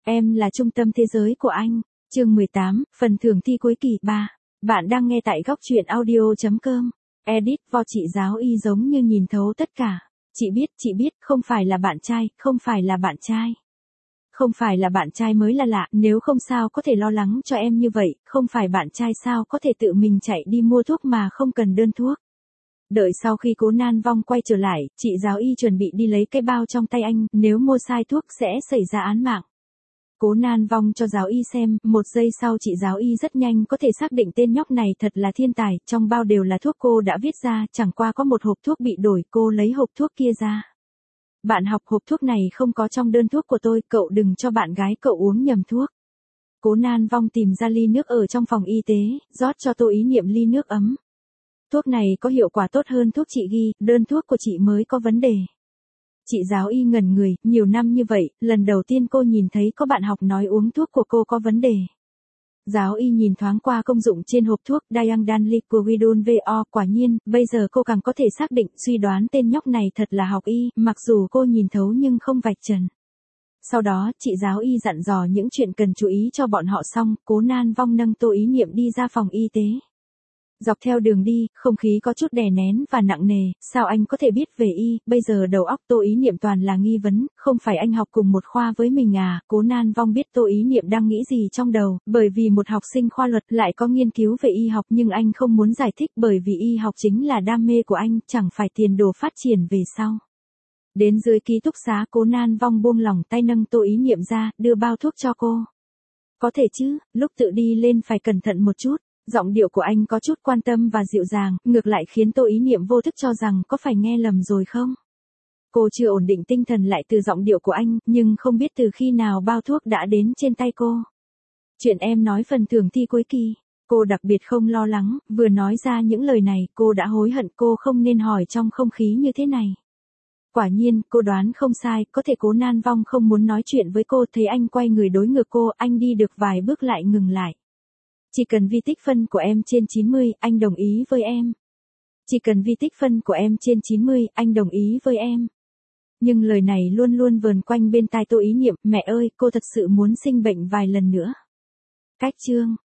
Em là trung tâm thế giới của anh. Chương 18, phần thưởng thi cuối kỳ 3. Bạn đang nghe tại góc truyện audio.com. Edit vo chị giáo y giống như nhìn thấu tất cả. Chị biết, không phải là bạn trai, không phải là bạn trai. Không phải là bạn trai mới là lạ, nếu không sao có thể lo lắng cho em như vậy, không phải bạn trai sao có thể tự mình chạy đi mua thuốc mà không cần đơn thuốc. Đợi sau khi Cố Nan Vong quay trở lại, chị giáo y chuẩn bị đi lấy cái bao trong tay anh, nếu mua sai thuốc sẽ xảy ra án mạng. Cố Nan Vong cho giáo y xem, một giây sau chị giáo y rất nhanh có thể xác định tên nhóc này thật là thiên tài, trong bao đều là thuốc cô đã viết ra, chẳng qua có một hộp thuốc bị đổi, cô lấy hộp thuốc kia ra. Bạn học, hộp thuốc này không có trong đơn thuốc của tôi, cậu đừng cho bạn gái cậu uống nhầm thuốc. Cố Nan Vong tìm ra ly nước ở trong phòng y tế, rót cho Tô Ý Niệm ly nước ấm. Thuốc này có hiệu quả tốt hơn thuốc chị ghi, đơn thuốc của chị mới có vấn đề. Chị giáo y ngẩn người, nhiều năm như vậy, lần đầu tiên cô nhìn thấy có bạn học nói uống thuốc của cô có vấn đề. Giáo y nhìn thoáng qua công dụng trên hộp thuốc Diandanliquidone VO, quả nhiên, bây giờ cô càng có thể xác định, suy đoán tên nhóc này thật là học y, mặc dù cô nhìn thấu nhưng không vạch trần. Sau đó, chị giáo y dặn dò những chuyện cần chú ý cho bọn họ xong, Cố Nan Vong nâng Tô Ý Niệm đi ra phòng y tế. Dọc theo đường đi, không khí có chút đè nén và nặng nề, sao anh có thể biết về y, bây giờ đầu óc Tô Ý Niệm toàn là nghi vấn, không phải anh học cùng một khoa với mình à, Cố Nan Vong biết Tô Ý Niệm đang nghĩ gì trong đầu, bởi vì một học sinh khoa luật lại có nghiên cứu về y học nhưng anh không muốn giải thích bởi vì y học chính là đam mê của anh, chẳng phải tiền đồ phát triển về sau. Đến dưới ký túc xá, Cố Nan Vong buông lỏng tay nâng Tô Ý Niệm ra, đưa bao thuốc cho cô. Có thể chứ, lúc tự đi lên phải cẩn thận một chút. Giọng điệu của anh có chút quan tâm và dịu dàng, ngược lại khiến Tô Ý Niệm vô thức cho rằng có phải nghe lầm rồi không? Cô chưa ổn định tinh thần lại từ giọng điệu của anh, nhưng không biết từ khi nào bao thuốc đã đến trên tay cô. Chuyện em nói phần thưởng thi cuối kỳ, cô đặc biệt không lo lắng, vừa nói ra những lời này, cô đã hối hận cô không nên hỏi trong không khí như thế này. Quả nhiên, cô đoán không sai, có thể Cố Nan Vong không muốn nói chuyện với cô, thấy anh quay người đối ngược cô, anh đi được vài bước lại ngừng lại. Chỉ cần vi tích phân của em trên 90, anh đồng ý với em. Chỉ cần vi tích phân của em trên 90, anh đồng ý với em. Nhưng lời này luôn luôn vờn quanh bên tai Tô Ý Niệm, mẹ ơi, cô thật sự muốn sinh bệnh vài lần nữa. Cách chương